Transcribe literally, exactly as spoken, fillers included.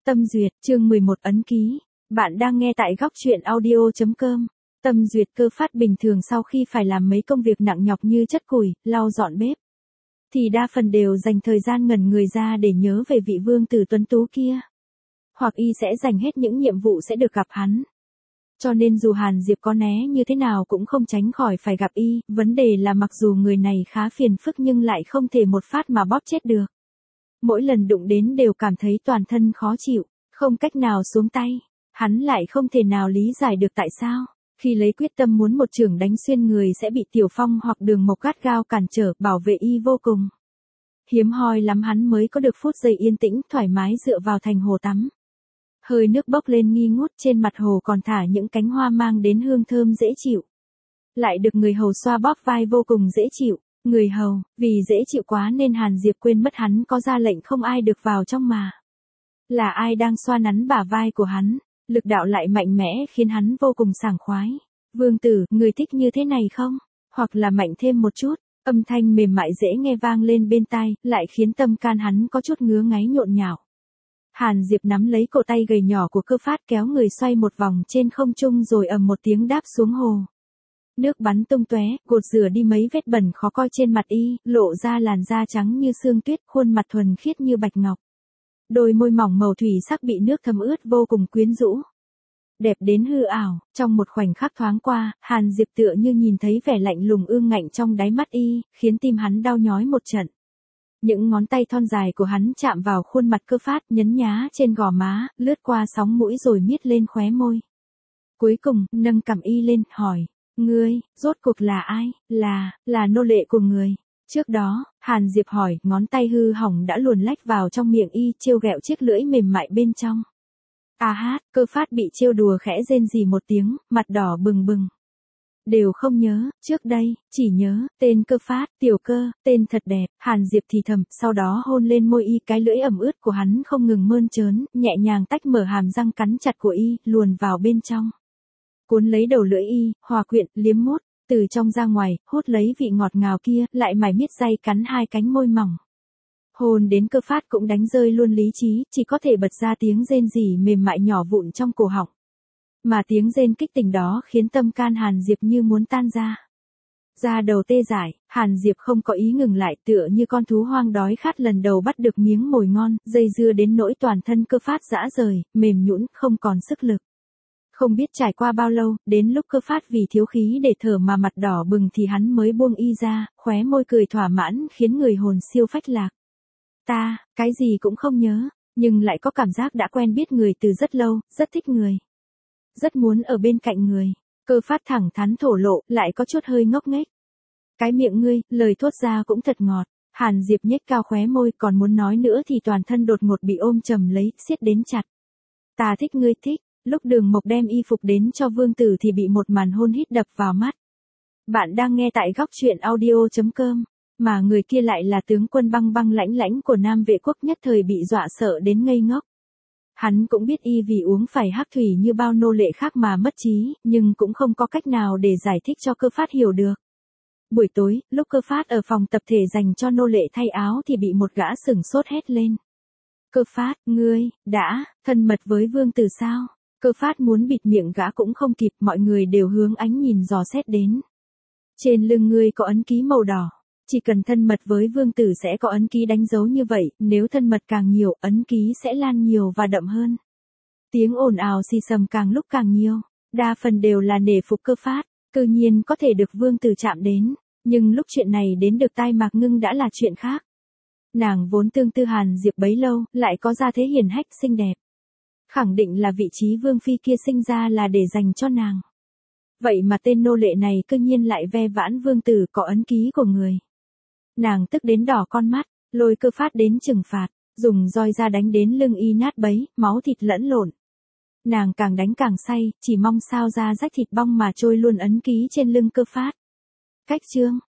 Tâm duyệt, chương mười một ấn ký. Bạn đang nghe tại góc truyện audio chấm com. Tâm duyệt cơ phát bình thường sau khi phải làm mấy công việc nặng nhọc như chất củi, lau dọn bếp, thì đa phần đều dành thời gian ngẩn người ra để nhớ về vị vương tử tuấn tú kia. Hoặc y sẽ dành hết những nhiệm vụ sẽ được gặp hắn. Cho nên dù Hàn Diệp có né như thế nào cũng không tránh khỏi phải gặp y, vấn đề là mặc dù người này khá phiền phức nhưng lại không thể một phát mà bóp chết được. Mỗi lần đụng đến đều cảm thấy toàn thân khó chịu, không cách nào xuống tay. Hắn lại không thể nào lý giải được tại sao, khi lấy quyết tâm muốn một chưởng đánh xuyên người sẽ bị Tiểu Phong hoặc Đường Mộc gắt gao cản trở, bảo vệ y vô cùng. Hiếm hoi lắm hắn mới có được phút giây yên tĩnh thoải mái dựa vào thành hồ tắm. Hơi nước bốc lên nghi ngút, trên mặt hồ còn thả những cánh hoa mang đến hương thơm dễ chịu. Lại được người hầu xoa bóp vai vô cùng dễ chịu. Người hầu, vì dễ chịu quá nên Hàn Diệp quên mất hắn có ra lệnh không ai được vào trong mà. Là ai đang xoa nắn bả vai của hắn, lực đạo lại mạnh mẽ khiến hắn vô cùng sảng khoái. Vương tử, người thích như thế này không? Hoặc là mạnh thêm một chút, âm thanh mềm mại dễ nghe vang lên bên tai, lại khiến tâm can hắn có chút ngứa ngáy nhộn nhạo. Hàn Diệp nắm lấy cổ tay gầy nhỏ của Cơ Phát kéo người xoay một vòng trên không trung rồi ầm một tiếng đáp xuống hồ. Nước bắn tung tóe, gột rửa đi mấy vết bẩn khó coi trên mặt y, lộ ra làn da trắng như sương tuyết, khuôn mặt thuần khiết như bạch ngọc. Đôi môi mỏng màu thủy sắc bị nước thấm ướt vô cùng quyến rũ. Đẹp đến hư ảo, trong một khoảnh khắc thoáng qua, Hàn Diệp tựa như nhìn thấy vẻ lạnh lùng ương ngạnh trong đáy mắt y, khiến tim hắn đau nhói một trận. Những ngón tay thon dài của hắn chạm vào khuôn mặt Cơ Phát, nhấn nhá trên gò má, lướt qua sóng mũi rồi miết lên khóe môi. Cuối cùng, nâng cằm y lên, hỏi. Ngươi, rốt cuộc là ai? Là, là nô lệ của người. Trước đó, Hàn Diệp hỏi, ngón tay hư hỏng đã luồn lách vào trong miệng y, trêu ghẹo chiếc lưỡi mềm mại bên trong. À hát, Cơ Phát bị trêu đùa khẽ rên rỉ một tiếng, mặt đỏ bừng bừng. Đều không nhớ, trước đây, chỉ nhớ, tên Cơ Phát, Tiểu Cơ, tên thật đẹp, Hàn Diệp thì thầm, sau đó hôn lên môi y, cái lưỡi ẩm ướt của hắn không ngừng mơn trớn, nhẹ nhàng tách mở hàm răng cắn chặt của y, luồn vào bên trong. Cuốn lấy đầu lưỡi y, hòa quyện, liếm mút, từ trong ra ngoài, hút lấy vị ngọt ngào kia, lại mải miết day cắn hai cánh môi mỏng. Hồn đến Cơ Phát cũng đánh rơi luôn lý trí, chỉ có thể bật ra tiếng rên rỉ mềm mại nhỏ vụn trong cổ họng. Mà tiếng rên kích tình đó khiến tâm can Hàn Diệp như muốn tan ra. Da đầu tê dại, Hàn Diệp không có ý ngừng lại, tựa như con thú hoang đói khát lần đầu bắt được miếng mồi ngon, dây dưa đến nỗi toàn thân Cơ Phát rã rời, mềm nhũn, không còn sức lực. Không biết trải qua bao lâu, đến lúc Cơ Phát vì thiếu khí để thở mà mặt đỏ bừng thì hắn mới buông y ra, khóe môi cười thỏa mãn khiến người hồn siêu phách lạc. Ta, cái gì cũng không nhớ, nhưng lại có cảm giác đã quen biết người từ rất lâu, rất thích người. Rất muốn ở bên cạnh người. Cơ Phát thẳng thắn thổ lộ, lại có chút hơi ngốc nghếch. Cái miệng ngươi, lời thốt ra cũng thật ngọt. Hàn Diệp nhếch cao khóe môi, còn muốn nói nữa thì toàn thân đột ngột bị ôm chầm lấy, siết đến chặt. Ta thích ngươi thích. Lúc Đường Mộc đem y phục đến cho vương tử thì bị một màn hôn hít đập vào mắt. Bạn đang nghe tại góc truyện audio chấm com, mà người kia lại là tướng quân băng băng lãnh lãnh của Nam Vệ Quốc, nhất thời bị dọa sợ đến ngây ngốc. Hắn cũng biết y vì uống phải hắc thủy như bao nô lệ khác mà mất trí, nhưng cũng không có cách nào để giải thích cho Cơ Phát hiểu được. Buổi tối, lúc Cơ Phát ở phòng tập thể dành cho nô lệ thay áo thì bị một gã sửng sốt hét lên. Cơ Phát, ngươi, đã, thân mật với vương tử sao? Cơ Phát muốn bịt miệng gã cũng không kịp, mọi người đều hướng ánh nhìn dò xét đến. Trên lưng ngươi có ấn ký màu đỏ. Chỉ cần thân mật với vương tử sẽ có ấn ký đánh dấu như vậy, nếu thân mật càng nhiều, ấn ký sẽ lan nhiều và đậm hơn. Tiếng ồn ào xì xầm càng lúc càng nhiều, đa phần đều là nể phục Cơ Phát, cư nhiên có thể được vương tử chạm đến, nhưng lúc chuyện này đến được tai Mạc Ngưng đã là chuyện khác. Nàng vốn tương tư Hàn Diệp bấy lâu, lại có gia thế hiền hách xinh đẹp. Khẳng định là vị trí vương phi kia sinh ra là để dành cho nàng. Vậy mà tên nô lệ này cư nhiên lại ve vãn vương tử có ấn ký của người. Nàng tức đến đỏ con mắt, lôi Cơ Phát đến trừng phạt, dùng roi ra đánh đến lưng y nát bấy, máu thịt lẫn lộn. Nàng càng đánh càng say, chỉ mong sao ra rách thịt bong mà trôi luôn ấn ký trên lưng Cơ Phát. Cách chương,